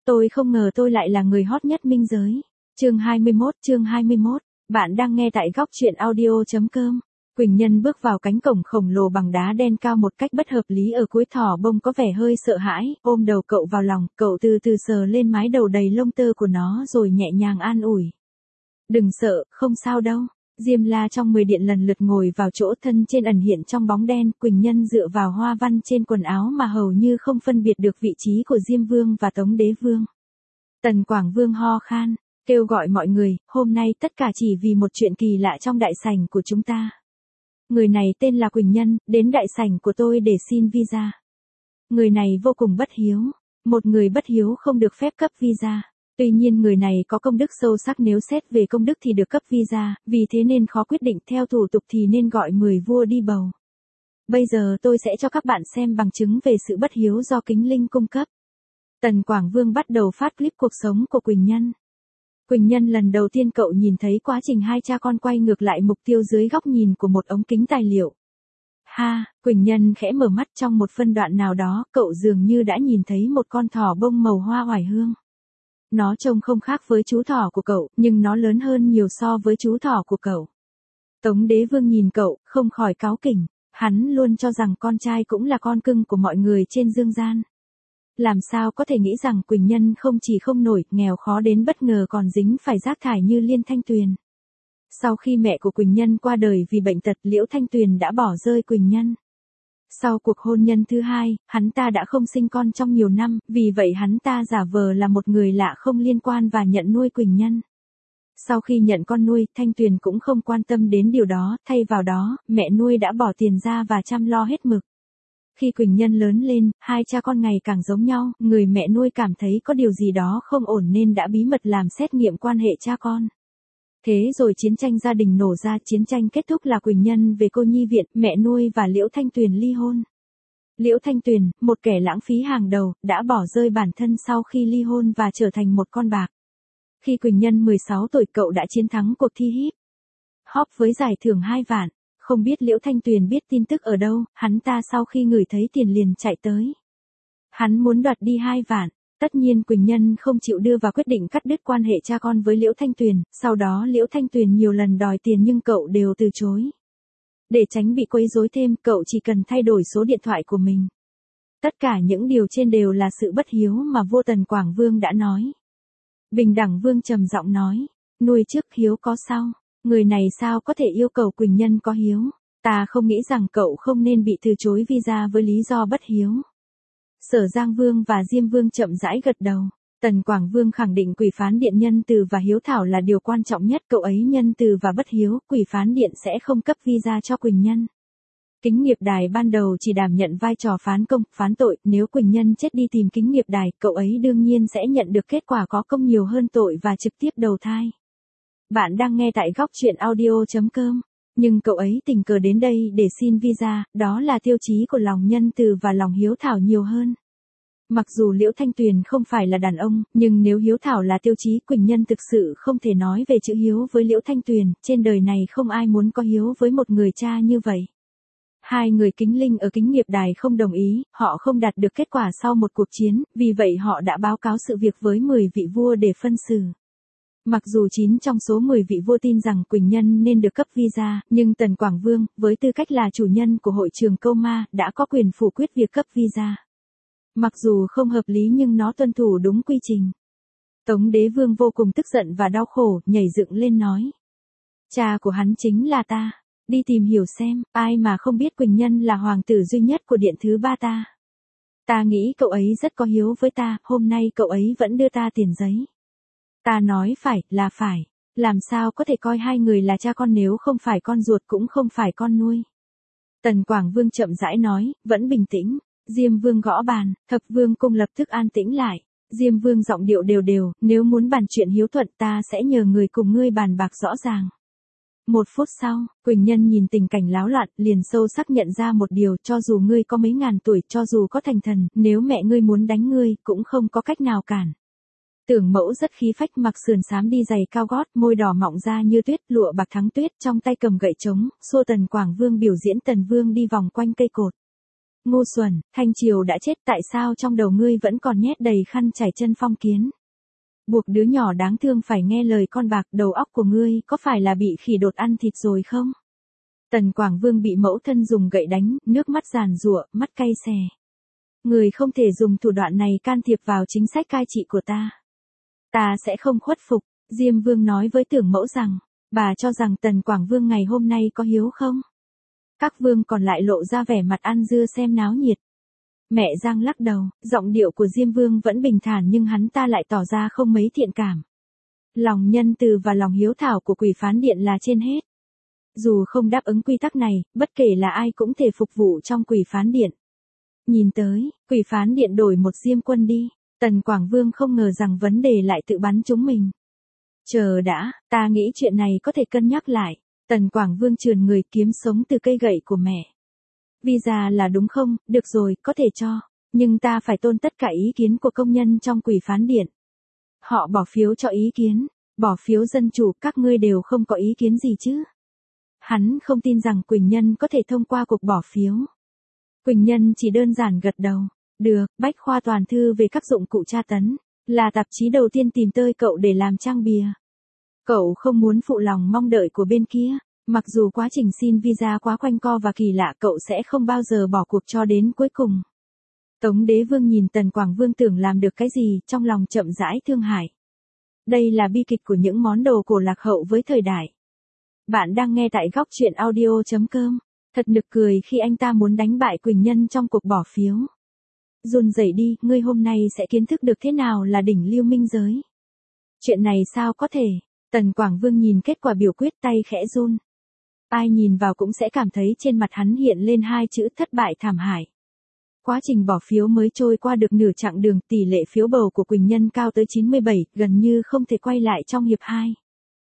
Tôi không ngờ tôi lại là người hot nhất minh giới. Chương 21. Bạn đang nghe tại góc truyện audio.com. Quỳnh Nhân bước vào cánh cổng khổng lồ bằng đá đen cao một cách bất hợp lý ở cuối thỏ bông có vẻ hơi sợ hãi, ôm đầu cậu vào lòng, cậu từ từ sờ lên mái đầu đầy lông tơ của nó rồi nhẹ nhàng an ủi. Đừng sợ, không sao đâu. Diêm La trong 10 điện lần lượt ngồi vào chỗ thân trên ẩn hiện trong bóng đen, Quỳnh Nhân dựa vào hoa văn trên quần áo mà hầu như không phân biệt được vị trí của Diêm Vương và Tống Đế Vương. Tần Quảng Vương ho khan, kêu gọi mọi người, hôm nay tất cả chỉ vì một chuyện kỳ lạ trong đại sảnh của chúng ta. Người này tên là Quỳnh Nhân, đến đại sảnh của tôi để xin visa. Người này vô cùng bất hiếu, một người bất hiếu không được phép cấp visa. Tuy nhiên người này có công đức sâu sắc, nếu xét về công đức thì được cấp visa, vì thế nên khó quyết định, theo thủ tục thì nên gọi 10 vua đi bầu. Bây giờ tôi sẽ cho các bạn xem bằng chứng về sự bất hiếu do Kính Linh cung cấp. Tần Quảng Vương bắt đầu phát clip cuộc sống của Quỳnh Nhân. Quỳnh Nhân lần đầu tiên cậu nhìn thấy quá trình hai cha con quay ngược lại mục tiêu dưới góc nhìn của một ống kính tài liệu. Quỳnh Nhân khẽ mở mắt, trong một phân đoạn nào đó, cậu dường như đã nhìn thấy một con thỏ bông màu hoa oải hương. Nó trông không khác với chú thỏ của cậu, nhưng nó lớn hơn nhiều so với chú thỏ của cậu. Tống Đế Vương nhìn cậu, không khỏi cáu kỉnh, hắn luôn cho rằng con trai cũng là con cưng của mọi người trên dương gian. Làm sao có thể nghĩ rằng Quỳnh Nhân không chỉ không nổi, nghèo khó đến bất ngờ còn dính phải rác thải như Liên Thanh Tuyền. Sau khi mẹ của Quỳnh Nhân qua đời vì bệnh tật, Liễu Thanh Tuyền đã bỏ rơi Quỳnh Nhân. Sau cuộc hôn nhân thứ hai, hắn ta đã không sinh con trong nhiều năm, vì vậy hắn ta giả vờ là một người lạ không liên quan và nhận nuôi Quỳnh Nhân. Sau khi nhận con nuôi, Thanh Tuyền cũng không quan tâm đến điều đó, thay vào đó, mẹ nuôi đã bỏ tiền ra và chăm lo hết mực. Khi Quỳnh Nhân lớn lên, hai cha con ngày càng giống nhau, người mẹ nuôi cảm thấy có điều gì đó không ổn nên đã bí mật làm xét nghiệm quan hệ cha con. Thế rồi chiến tranh gia đình nổ ra, chiến tranh kết thúc là Quỳnh Nhân về cô nhi viện, mẹ nuôi và Liễu Thanh Tuyền ly hôn. Liễu Thanh Tuyền, một kẻ lãng phí hàng đầu, đã bỏ rơi bản thân sau khi ly hôn và trở thành một con bạc. Khi Quỳnh Nhân 16 tuổi, cậu đã chiến thắng cuộc thi hip hop với giải thưởng 2 vạn. Không biết Liễu Thanh Tuyền biết tin tức ở đâu, hắn ta sau khi ngửi thấy tiền liền chạy tới. Hắn muốn đoạt đi 2 vạn. Tất nhiên Quỳnh Nhân không chịu đưa và quyết định cắt đứt quan hệ cha con với Liễu Thanh Tuyền, sau đó Liễu Thanh Tuyền nhiều lần đòi tiền nhưng cậu đều từ chối. Để tránh bị quấy rối thêm, cậu chỉ cần thay đổi số điện thoại của mình. Tất cả những điều trên đều là sự bất hiếu mà vua Tần Quảng Vương đã nói. Bình Đẳng Vương trầm giọng nói, nuôi trước hiếu có sau, người này sao có thể yêu cầu Quỳnh Nhân có hiếu, ta không nghĩ rằng cậu không nên bị từ chối visa với lý do bất hiếu. Sở Giang Vương và Diêm Vương chậm rãi gật đầu. Tần Quảng Vương khẳng định Quỷ Phán Điện nhân từ và hiếu thảo là điều quan trọng nhất, cậu ấy nhân từ và bất hiếu, Quỷ Phán Điện sẽ không cấp visa cho Quỳnh Nhân. Kính Nghiệp Đài ban đầu chỉ đảm nhận vai trò phán công, phán tội, nếu Quỳnh Nhân chết đi tìm Kính Nghiệp Đài, cậu ấy đương nhiên sẽ nhận được kết quả có công nhiều hơn tội và trực tiếp đầu thai. Bạn đang nghe tại góc truyện audio.com. Nhưng cậu ấy tình cờ đến đây để xin visa, đó là tiêu chí của lòng nhân từ và lòng hiếu thảo nhiều hơn. Mặc dù Liễu Thanh Tuyền không phải là đàn ông, nhưng nếu hiếu thảo là tiêu chí, Quỳnh Nhân thực sự không thể nói về chữ hiếu với Liễu Thanh Tuyền, trên đời này không ai muốn có hiếu với một người cha như vậy. Hai người Kính Linh ở Kính Nghiệp Đài không đồng ý, họ không đạt được kết quả sau một cuộc chiến, vì vậy họ đã báo cáo sự việc với 10 vị vua để phân xử. Mặc dù 9 trong số 10 vị vua tin rằng Quỳnh Nhân nên được cấp visa, nhưng Tần Quảng Vương, với tư cách là chủ nhân của hội trường Câu Ma, đã có quyền phủ quyết việc cấp visa. Mặc dù không hợp lý nhưng nó tuân thủ đúng quy trình. Tống Đế Vương vô cùng tức giận và đau khổ, nhảy dựng lên nói. Cha của hắn chính là ta. Đi tìm hiểu xem, ai mà không biết Quỳnh Nhân là hoàng tử duy nhất của điện thứ 3 ta. Ta nghĩ cậu ấy rất có hiếu với ta, hôm nay cậu ấy vẫn đưa ta tiền giấy. Ta nói phải, là phải. Làm sao có thể coi hai người là cha con nếu không phải con ruột cũng không phải con nuôi. Tần Quảng Vương chậm rãi nói, vẫn bình tĩnh. Diêm Vương gõ bàn, Thập Vương cung lập tức an tĩnh lại. Diêm Vương giọng điệu đều đều, nếu muốn bàn chuyện hiếu thuận ta sẽ nhờ người cùng ngươi bàn bạc rõ ràng. 1 phút sau, Quỳnh Nhân nhìn tình cảnh láo loạn, liền sâu sắc nhận ra một điều, cho dù ngươi có mấy ngàn tuổi, cho dù có thành thần, nếu mẹ ngươi muốn đánh ngươi, cũng không có cách nào cản. Tưởng Mẫu rất khí phách, mặc sườn xám đi giày cao gót, môi đỏ mọng ra như tuyết, lụa bạc thắng tuyết, trong tay cầm gậy trống, xô Tần Quảng Vương biểu diễn Tần Vương đi vòng quanh cây cột. Ngu xuẩn, Thanh Triều đã chết, tại sao trong đầu ngươi vẫn còn nhét đầy khăn trải chân phong kiến? Buộc đứa nhỏ đáng thương phải nghe lời con bạc, đầu óc của ngươi có phải là bị khỉ đột ăn thịt rồi không? Tần Quảng Vương bị mẫu thân dùng gậy đánh, nước mắt giàn giụa, mắt cay xè. Người không thể dùng thủ đoạn này can thiệp vào chính sách cai trị của ta. Ta sẽ không khuất phục. Diêm Vương nói với Tưởng Mẫu rằng, bà cho rằng Tần Quảng Vương ngày hôm nay có hiếu không? Các vương còn lại lộ ra vẻ mặt ăn dưa xem náo nhiệt. Mẹ Giang lắc đầu, giọng điệu của Diêm Vương vẫn bình thản nhưng hắn ta lại tỏ ra không mấy thiện cảm. Lòng nhân từ và lòng hiếu thảo của Quỷ Phán Điện là trên hết. Dù không đáp ứng quy tắc này, bất kể là ai cũng thể phục vụ trong Quỷ Phán Điện. Nhìn tới, Quỷ Phán Điện đổi một Diêm Quân đi. Tần Quảng Vương không ngờ rằng vấn đề lại tự bắn chúng mình. Chờ đã, ta nghĩ chuyện này có thể cân nhắc lại. Tần Quảng Vương trườn người kiếm sống từ cây gậy của mẹ. Visa là đúng không? Được rồi, có thể cho. Nhưng ta phải tôn tất cả ý kiến của công nhân trong Quỷ Phán Điện. Họ bỏ phiếu cho ý kiến. Bỏ phiếu dân chủ, các ngươi đều không có ý kiến gì chứ? Hắn không tin rằng Quỳnh Nhân có thể thông qua cuộc bỏ phiếu. Quỳnh Nhân chỉ đơn giản gật đầu. Được, Bách khoa toàn thư về các dụng cụ tra tấn. Là tạp chí đầu tiên tìm tới cậu để làm trang bìa. Cậu không muốn phụ lòng mong đợi của bên kia. Mặc dù quá trình xin visa quá quanh co và kỳ lạ, cậu sẽ không bao giờ bỏ cuộc cho đến cuối cùng. Tống Đế Vương nhìn Tần Quảng Vương tưởng làm được cái gì, trong lòng chậm rãi thương hại. Đây là bi kịch của những món đồ cổ lạc hậu với thời đại. Bạn đang nghe tại góc truyện audio.com. Thật nực cười khi anh ta muốn đánh bại Quỳnh Nhân trong cuộc bỏ phiếu. Run rẩy đi, ngươi hôm nay sẽ kiến thức được thế nào là đỉnh lưu minh giới. Chuyện này sao có thể? Tần Quảng Vương nhìn kết quả biểu quyết, tay khẽ run. Ai nhìn vào cũng sẽ cảm thấy trên mặt hắn hiện lên hai chữ thất bại thảm hại. Quá trình bỏ phiếu mới trôi qua được nửa chặng đường, tỷ lệ phiếu bầu của Quỳnh Nhân cao tới 97, gần như không thể quay lại trong hiệp 2.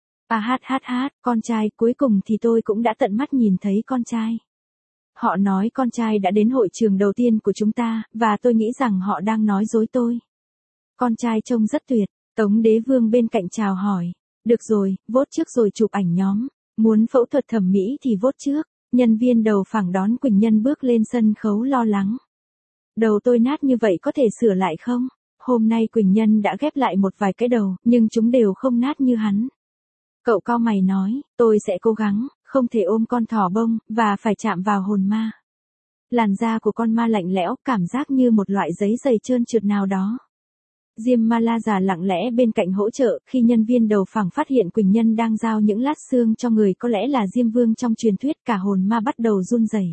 Con trai, cuối cùng thì tôi cũng đã tận mắt nhìn thấy con trai. Họ nói con trai đã đến hội trường đầu tiên của chúng ta, và tôi nghĩ rằng họ đang nói dối tôi. Con trai trông rất tuyệt. Tống Đế Vương bên cạnh chào hỏi. Được rồi, vote trước rồi chụp ảnh nhóm. Muốn phẫu thuật thẩm mỹ thì vote trước. Nhân viên đầu phẳng đón Quỳnh Nhân bước lên sân khấu lo lắng. Đầu tôi nát như vậy có thể sửa lại không? Hôm nay Quỳnh Nhân đã ghép lại một vài cái đầu, nhưng chúng đều không nát như hắn. Cậu cau mày nói, tôi sẽ cố gắng, không thể ôm con thỏ bông, và phải chạm vào hồn ma. Làn da của con ma lạnh lẽo, cảm giác như một loại giấy dày trơn trượt nào đó. Diêm Ma La già lặng lẽ bên cạnh hỗ trợ, khi nhân viên đầu phẳng phát hiện Quỳnh Nhân đang giao những lát xương cho người có lẽ là Diêm Vương trong truyền thuyết, cả hồn ma bắt đầu run rẩy.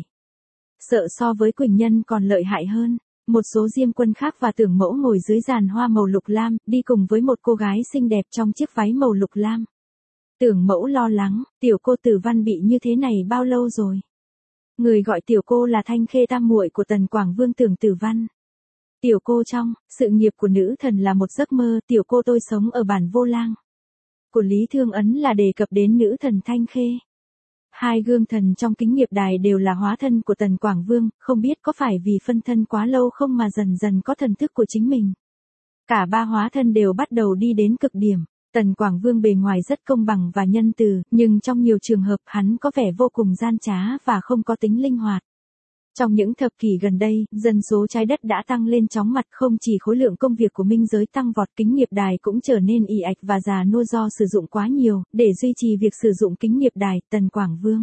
Sợ so với Quỳnh Nhân còn lợi hại hơn. Một số Diêm Quân khác và Tưởng Mẫu ngồi dưới giàn hoa màu lục lam, đi cùng với một cô gái xinh đẹp trong chiếc váy màu lục lam. Tưởng Mẫu lo lắng, tiểu cô Tử Văn bị như thế này bao lâu rồi? Người gọi tiểu cô là Thanh Khê, tam muội của Tần Quảng Vương Tưởng Tử Văn. Tiểu cô trong, sự nghiệp của nữ thần là một giấc mơ, tiểu cô tôi sống ở bản Vô Lang. Của Lý Thương Ấn là đề cập đến nữ thần Thanh Khê. Hai gương thần trong kính nghiệp đài đều là hóa thân của Tần Quảng Vương, không biết có phải vì phân thân quá lâu không mà dần dần có thần thức của chính mình. Cả ba hóa thân đều bắt đầu đi đến cực điểm. Tần Quảng Vương bề ngoài rất công bằng và nhân từ, nhưng trong nhiều trường hợp hắn có vẻ vô cùng gian trá và không có tính linh hoạt. Trong những thập kỷ gần đây, dân số trái đất đã tăng lên chóng mặt, không chỉ khối lượng công việc của minh giới tăng vọt, kính nghiệp đài cũng trở nên ì ạch và già nua do sử dụng quá nhiều. Để duy trì việc sử dụng kính nghiệp đài, Tần Quảng Vương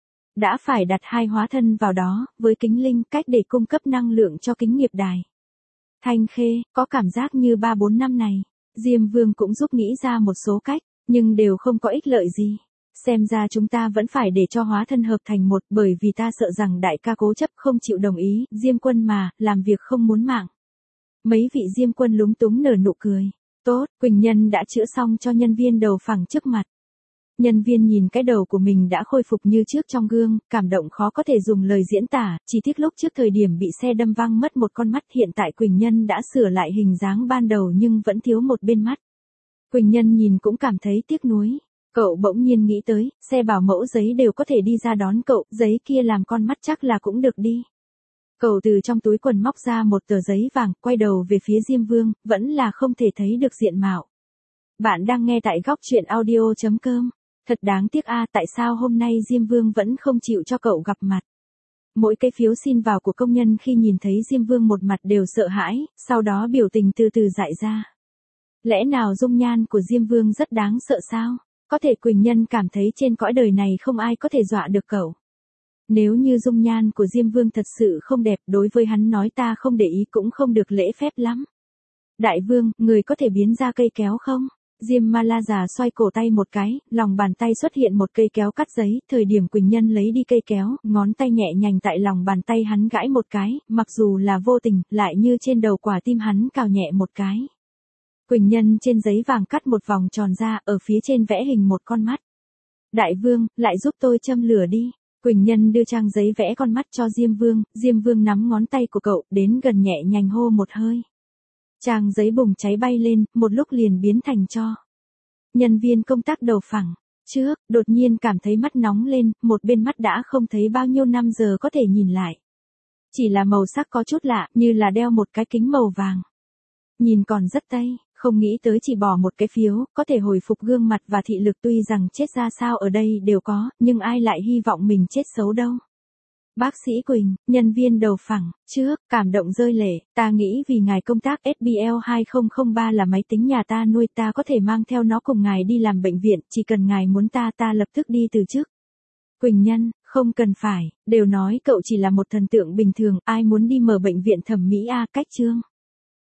đã phải đặt hai hóa thân vào đó, với kính linh, cách để cung cấp năng lượng cho kính nghiệp đài. Thanh Khê, có cảm giác như 3-4 năm này, Diêm Vương cũng giúp nghĩ ra một số cách, nhưng đều không có ích lợi gì. Xem ra chúng ta vẫn phải để cho hóa thân hợp thành một, bởi vì ta sợ rằng đại ca cố chấp không chịu đồng ý, Diêm Quân mà, làm việc không muốn mạng. Mấy vị Diêm Quân lúng túng nở nụ cười. Tốt, Quỳnh Nhân đã chữa xong cho nhân viên đầu phẳng trước mặt. Nhân viên nhìn cái đầu của mình đã khôi phục như trước trong gương, cảm động khó có thể dùng lời diễn tả, chỉ tiếc lúc trước thời điểm bị xe đâm văng mất một con mắt, hiện tại Quỳnh Nhân đã sửa lại hình dáng ban đầu nhưng vẫn thiếu một bên mắt. Quỳnh Nhân nhìn cũng cảm thấy tiếc nuối. Cậu bỗng nhiên nghĩ tới, xe bảo mẫu giấy đều có thể đi ra đón cậu, giấy kia làm con mắt chắc là cũng được đi. Cậu từ trong túi quần móc ra một tờ giấy vàng, quay đầu về phía Diêm Vương, vẫn là không thể thấy được diện mạo. Bạn đang nghe tại góc truyện audio.com. Thật đáng tiếc a, tại sao hôm nay Diêm Vương vẫn không chịu cho cậu gặp mặt. Mỗi cái phiếu xin vào của công nhân khi nhìn thấy Diêm Vương một mặt đều sợ hãi, sau đó biểu tình từ từ dại ra. Lẽ nào dung nhan của Diêm Vương rất đáng sợ sao? Có thể Quỳnh Nhân cảm thấy trên cõi đời này không ai có thể dọa được cậu. Nếu như dung nhan của Diêm Vương thật sự không đẹp, đối với hắn nói ta không để ý cũng không được lễ phép lắm. Đại vương, người có thể biến ra cây kéo không? Diêm Ma La già xoay cổ tay một cái, lòng bàn tay xuất hiện một cây kéo cắt giấy, thời điểm Quỳnh Nhân lấy đi cây kéo, ngón tay nhẹ nhàng tại lòng bàn tay hắn gãi một cái, mặc dù là vô tình, lại như trên đầu quả tim hắn cào nhẹ một cái. Quỳnh Nhân trên giấy vàng cắt một vòng tròn ra, ở phía trên vẽ hình một con mắt. Đại vương, lại giúp tôi châm lửa đi. Quỳnh Nhân đưa trang giấy vẽ con mắt cho Diêm Vương nắm ngón tay của cậu, đến gần nhẹ nhàng hô một hơi. Trang giấy bùng cháy bay lên, một lúc liền biến thành tro. Nhân viên công tác đầu phẳng, trước, đột nhiên cảm thấy mắt nóng lên, một bên mắt đã không thấy bao nhiêu năm giờ có thể nhìn lại. Chỉ là màu sắc có chút lạ, như là đeo một cái kính màu vàng. Nhìn còn rất tây, không nghĩ tới chỉ bỏ một cái phiếu, có thể hồi phục gương mặt và thị lực, tuy rằng chết ra sao ở đây đều có, nhưng ai lại hy vọng mình chết xấu đâu. Bác sĩ Quỳnh, nhân viên đầu phẳng, trước, cảm động rơi lệ, ta nghĩ vì ngài công tác SBL 2003 là máy tính nhà ta nuôi, ta có thể mang theo nó cùng ngài đi làm bệnh viện, chỉ cần ngài muốn ta lập tức đi từ chức. Quỳnh Nhân, không cần phải, đều nói cậu chỉ là một thần tượng bình thường, ai muốn đi mở bệnh viện thẩm mỹ a, cách chương.